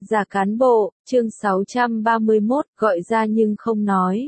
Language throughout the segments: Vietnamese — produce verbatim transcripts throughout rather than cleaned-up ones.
Giả cán bộ, chương sáu trăm ba mươi mốt, gọi ra nhưng không nói.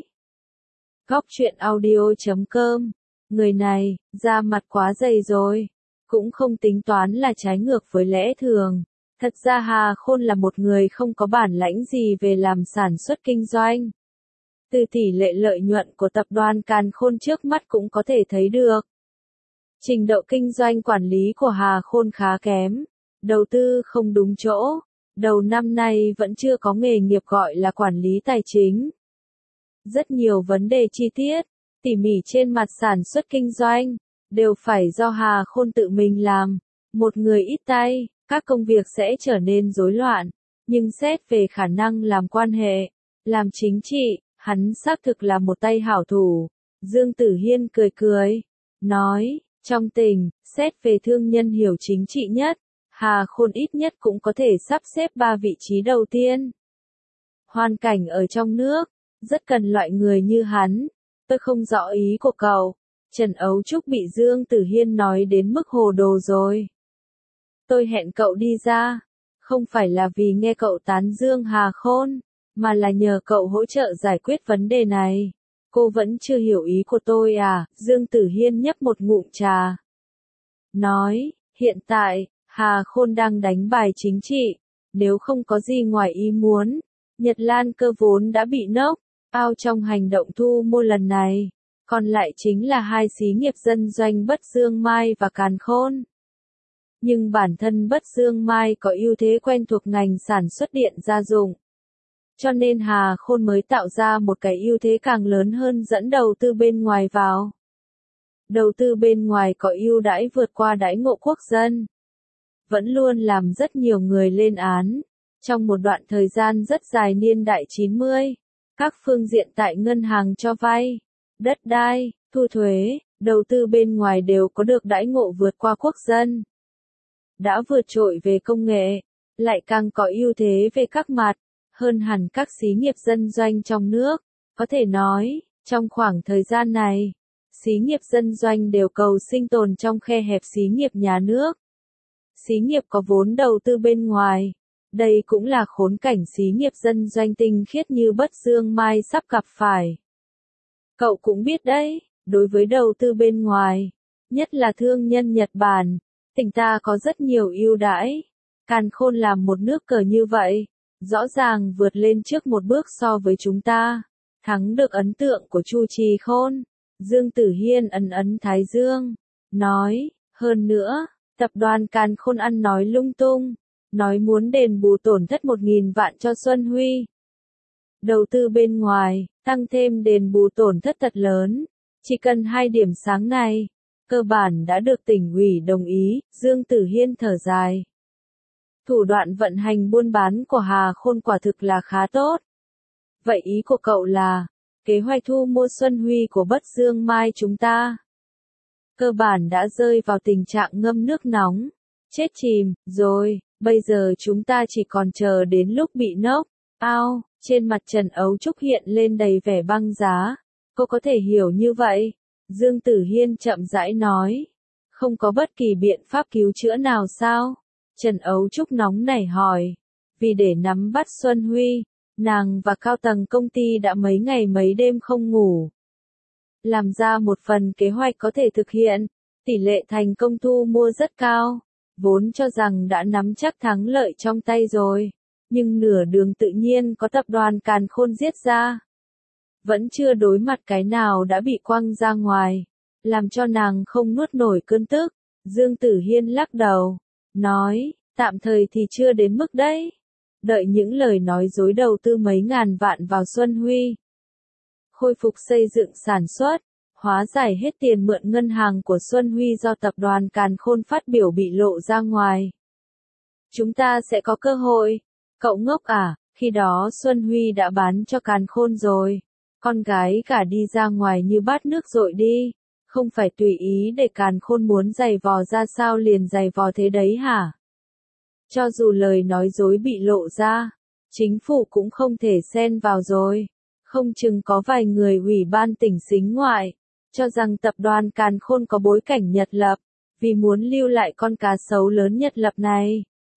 Góc truyện audio chấm com. Người này, da mặt quá dày rồi. Cũng không tính toán là trái ngược với lẽ thường. Thật ra Hà Khôn là một người không có bản lãnh gì về làm sản xuất kinh doanh. Từ tỷ lệ lợi nhuận của tập đoàn Càn Khôn trước mắt cũng có thể thấy được. Trình độ kinh doanh quản lý của Hà Khôn khá kém. Đầu tư không đúng chỗ. Đầu năm nay vẫn chưa có nghề nghiệp gọi là quản lý tài chính. Rất nhiều vấn đề chi tiết, tỉ mỉ trên mặt sản xuất kinh doanh, đều phải do Hà Khôn tự mình làm. Một người ít tay, các công việc sẽ trở nên rối loạn. Nhưng xét về khả năng làm quan hệ, làm chính trị, hắn xác thực là một tay hảo thủ. Dương Tử Hiên cười cười, nói, trong tình, xét về thương nhân hiểu chính trị nhất, Hà Khôn ít nhất cũng có thể sắp xếp ba vị trí đầu tiên. Hoàn cảnh ở trong nước, rất cần loại người như hắn. Tôi không rõ ý của cậu. Trần Ấu Trúc bị Dương Tử Hiên nói đến mức hồ đồ rồi. Tôi hẹn cậu đi ra, không phải là vì nghe cậu tán dương Hà Khôn, mà là nhờ cậu hỗ trợ giải quyết vấn đề này. Cô vẫn chưa hiểu ý của tôi à? Dương Tử Hiên nhấp một ngụm trà. Nói, hiện tại, Hà Khôn đang đánh bài chính trị. Nếu không có gì ngoài ý muốn, Nhật Lan Cơ vốn đã bị knock out trong hành động thu mua lần này. Còn lại chính là hai xí nghiệp dân doanh Bất Dương Mai và Càn Khôn. Nhưng bản thân Bất Dương Mai có ưu thế quen thuộc ngành sản xuất điện gia dụng. Cho nên Hà Khôn mới tạo ra một cái ưu thế càng lớn hơn dẫn đầu tư bên ngoài vào. Đầu tư bên ngoài có ưu đãi vượt qua đãi ngộ quốc dân. Vẫn luôn làm rất nhiều người lên án. Trong một đoạn thời gian rất dài niên đại chín mươi, các phương diện tại ngân hàng cho vay, đất đai, thu thuế, đầu tư bên ngoài đều có được đãi ngộ vượt qua quốc dân. Đã vượt trội về công nghệ, lại càng có ưu thế về các mặt, hơn hẳn các xí nghiệp dân doanh trong nước. Có thể nói, trong khoảng thời gian này, xí nghiệp dân doanh đều cầu sinh tồn trong khe hẹp xí nghiệp nhà nước. Xí nghiệp có vốn đầu tư bên ngoài. Đây cũng là khốn cảnh xí nghiệp dân doanh tinh khiết như Bất Dương Mai sắp gặp phải. Cậu cũng biết đấy, đối với đầu tư bên ngoài, nhất là thương nhân Nhật Bản, tỉnh ta có rất nhiều ưu đãi. Càn Khôn làm một nước cờ như vậy, rõ ràng vượt lên trước một bước so với chúng ta, thắng được ấn tượng của Chu Trì Khôn. Dương Tử Hiên ấn ấn thái dương, nói, hơn nữa, tập đoàn Càn Khôn ăn nói lung tung. Nói muốn đền bù tổn thất một nghìn vạn cho Xuân Huy. Đầu tư bên ngoài, tăng thêm đền bù tổn thất thật lớn. Chỉ cần hai điểm sáng này, cơ bản đã được tỉnh ủy đồng ý. Dương Tử Hiên thở dài. Thủ đoạn vận hành buôn bán của Hà Khôn quả thực là khá tốt. Vậy ý của cậu là, kế hoạch thu mua Xuân Huy của Bất Dương Mai chúng ta cơ bản đã rơi vào tình trạng ngâm nước nóng, chết chìm, rồi. Bây giờ chúng ta chỉ còn chờ đến lúc bị knock out. Trên mặt Trần Ấu Trúc hiện lên đầy vẻ băng giá. Cô có thể hiểu như vậy. Dương Tử Hiên chậm rãi nói. Không có bất kỳ biện pháp cứu chữa nào sao? Trần Ấu Trúc nóng nảy hỏi. Vì để nắm bắt Xuân Huy, nàng và cao tầng công ty đã mấy ngày mấy đêm không ngủ. Làm ra một phần kế hoạch có thể thực hiện. Tỷ lệ thành công thu mua rất cao. Vốn cho rằng đã nắm chắc thắng lợi trong tay rồi, nhưng nửa đường tự nhiên có tập đoàn Càn Khôn giết ra. Vẫn chưa đối mặt cái nào đã bị quăng ra ngoài, làm cho nàng không nuốt nổi cơn tức. Dương Tử Hiên lắc đầu, nói, tạm thời thì chưa đến mức đấy. Đợi những lời nói dối đầu tư mấy ngàn vạn vào Xuân Huy. Khôi phục xây dựng sản xuất. Hóa giải hết tiền mượn ngân hàng của Xuân Huy do tập đoàn Càn Khôn phát biểu bị lộ ra ngoài. Chúng ta sẽ có cơ hội. Cậu ngốc à, khi đó Xuân Huy đã bán cho Càn Khôn rồi. Con gái cả đi ra ngoài như bát nước dội đi. Không phải tùy ý để Càn Khôn muốn giày vò ra sao liền giày vò thế đấy hả? Cho dù lời nói dối bị lộ ra, chính phủ cũng không thể xen vào rồi. Không chừng có vài người ủy ban tỉnh sính ngoại cho rằng tập đoàn Càn Khôn có bối cảnh Nhật Lập, vì muốn lưu lại con cá sấu lớn Nhật Lập này.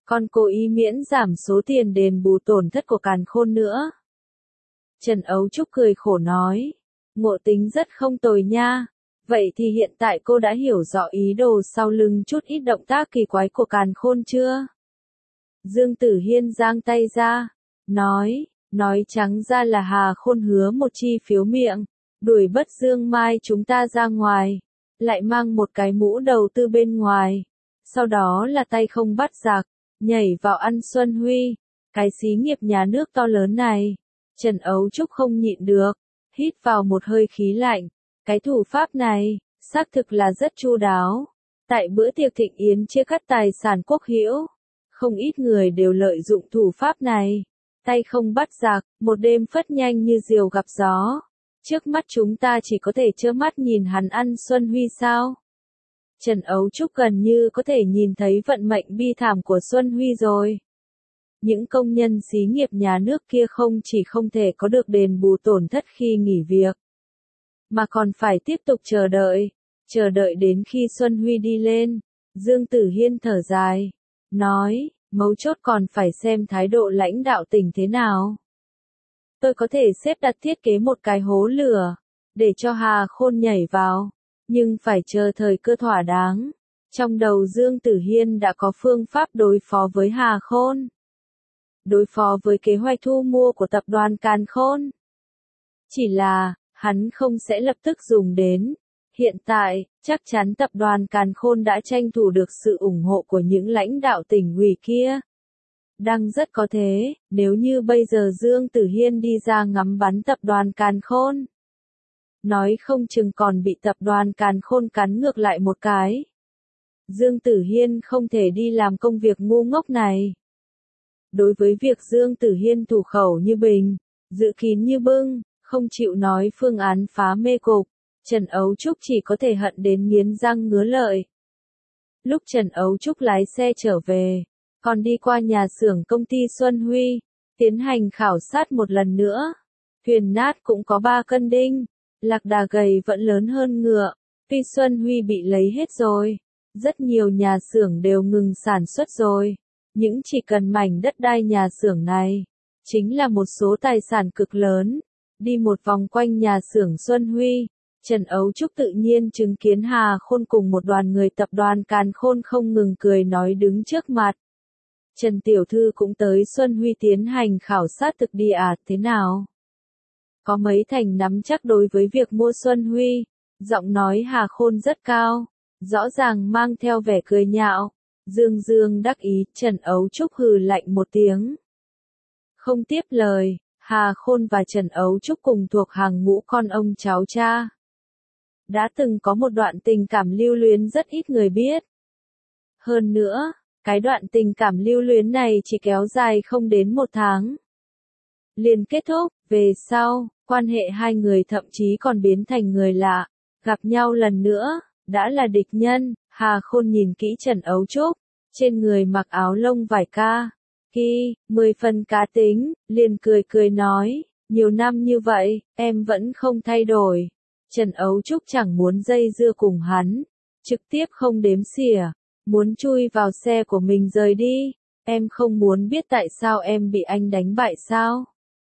còn cố ý miễn giảm số tiền đền bù tổn thất của Càn Khôn nữa. Trần Ấu Trúc cười khổ nói, ngộ tính rất không tồi nha. Vậy thì hiện tại cô đã hiểu rõ ý đồ sau lưng chút ít động tác kỳ quái của Càn Khôn chưa? Dương Tử Hiên giang tay ra, nói, nói trắng ra là Hà Khôn hứa một chi phiếu miệng, đuổi Bất Dương Mai chúng ta ra ngoài, lại mang một cái mũ đầu tư bên ngoài, sau đó là tay không bắt giặc, nhảy vào ăn Xuân Huy, cái xí nghiệp nhà nước to lớn này. Trần Ấu Trúc không nhịn được, hít vào một hơi khí lạnh, cái thủ pháp này, xác thực là rất chu đáo. Tại bữa tiệc thịnh yến chia cắt tài sản quốc hữu, không ít người đều lợi dụng thủ pháp này, tay không bắt giặc, một đêm phất nhanh như diều gặp gió. Trước mắt chúng ta chỉ có thể trơ mắt nhìn hắn ăn Xuân Huy sao? Trần Ấu Trúc gần như có thể nhìn thấy vận mệnh bi thảm của Xuân Huy rồi. Những công nhân xí nghiệp nhà nước kia không chỉ không thể có được đền bù tổn thất khi nghỉ việc, mà còn phải tiếp tục chờ đợi, chờ đợi đến khi Xuân Huy đi lên. Dương Tử Hiên thở dài, nói, mấu chốt còn phải xem thái độ lãnh đạo tỉnh thế nào. Tôi có thể xếp đặt thiết kế một cái hố lửa, để cho Hà Khôn nhảy vào, nhưng phải chờ thời cơ thỏa đáng. Trong đầu Dương Tử Hiên đã có phương pháp đối phó với Hà Khôn. Đối phó với kế hoạch thu mua của tập đoàn Càn Khôn. Chỉ là, hắn không sẽ lập tức dùng đến. Hiện tại, chắc chắn tập đoàn Càn Khôn đã tranh thủ được sự ủng hộ của những lãnh đạo tỉnh ủy kia. Đang rất có thế, nếu như bây giờ Dương Tử Hiên đi ra ngắm bắn tập đoàn Càn Khôn, nói không chừng còn bị tập đoàn Càn Khôn cắn ngược lại một cái. Dương Tử Hiên không thể đi làm công việc ngu ngốc này. Đối với việc Dương Tử Hiên thủ khẩu như bình, giữ kín như bưng, không chịu nói phương án phá mê cục, Trần Ấu Trúc chỉ có thể hận đến nghiến răng ngứa lợi. Lúc Trần Ấu Trúc lái xe trở về, còn đi qua nhà xưởng công ty Xuân Huy, tiến hành khảo sát một lần nữa. Thuyền nát cũng có ba cân đinh, lạc đà gầy vẫn lớn hơn ngựa, tuy Xuân Huy bị lấy hết rồi, rất nhiều nhà xưởng đều ngừng sản xuất rồi. Những chỉ cần mảnh đất đai nhà xưởng này, chính là một số tài sản cực lớn. Đi một vòng quanh nhà xưởng Xuân Huy, Trần Ấu Trúc tự nhiên chứng kiến Hà Khôn cùng một đoàn người tập đoàn Càn Khôn không ngừng cười nói đứng trước mặt. Trần Tiểu Thư cũng tới Xuân Huy tiến hành khảo sát thực địa à, thế nào? Có mấy thành nắm chắc đối với việc mua Xuân Huy, giọng nói Hà Khôn rất cao, rõ ràng mang theo vẻ cười nhạo. Dương Dương đắc ý, Trần Ấu Trúc hừ lạnh một tiếng. Không tiếp lời, Hà Khôn và Trần Ấu Trúc cùng thuộc hàng ngũ con ông cháu cha. Đã từng có một đoạn tình cảm lưu luyến rất ít người biết. Hơn nữa, cái đoạn tình cảm lưu luyến này chỉ kéo dài không đến một tháng. Liền kết thúc, về sau, quan hệ hai người thậm chí còn biến thành người lạ, gặp nhau lần nữa, đã là địch nhân. Hà Khôn nhìn kỹ Trần Ấu Trúc, trên người mặc áo lông vải ca, ki, mười phần cá tính, liền cười cười nói, nhiều năm như vậy, em vẫn không thay đổi. Trần Ấu Trúc chẳng muốn dây dưa cùng hắn, trực tiếp không đếm xỉa, muốn chui vào xe của mình rời đi, em không muốn biết tại sao em bị anh đánh bại sao?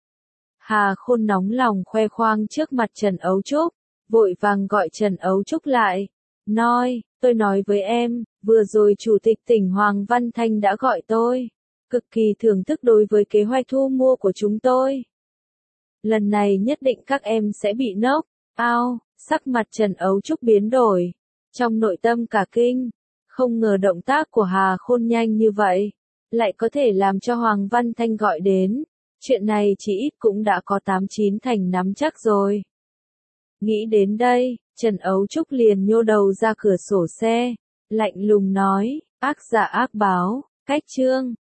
Hà Khôn nóng lòng khoe khoang trước mặt Trần Ấu Trúc, vội vàng gọi Trần Ấu Trúc lại, nói, tôi nói với em, vừa rồi Chủ tịch tỉnh Hoàng Văn Thanh đã gọi tôi, cực kỳ thưởng thức đối với kế hoạch thu mua của chúng tôi. Lần này nhất định các em sẽ bị nốc, ao, sắc mặt Trần Ấu Trúc biến đổi, trong nội tâm cả kinh, không ngờ động tác của Hà Khôn nhanh như vậy, lại có thể làm cho Hoàng Văn Thanh gọi đến, chuyện này chỉ ít cũng đã có tám chín thành nắm chắc rồi. Nghĩ đến đây, Trần Ấu Trúc liền nhô đầu ra cửa sổ xe, lạnh lùng nói, ác giả ác báo, cách chương.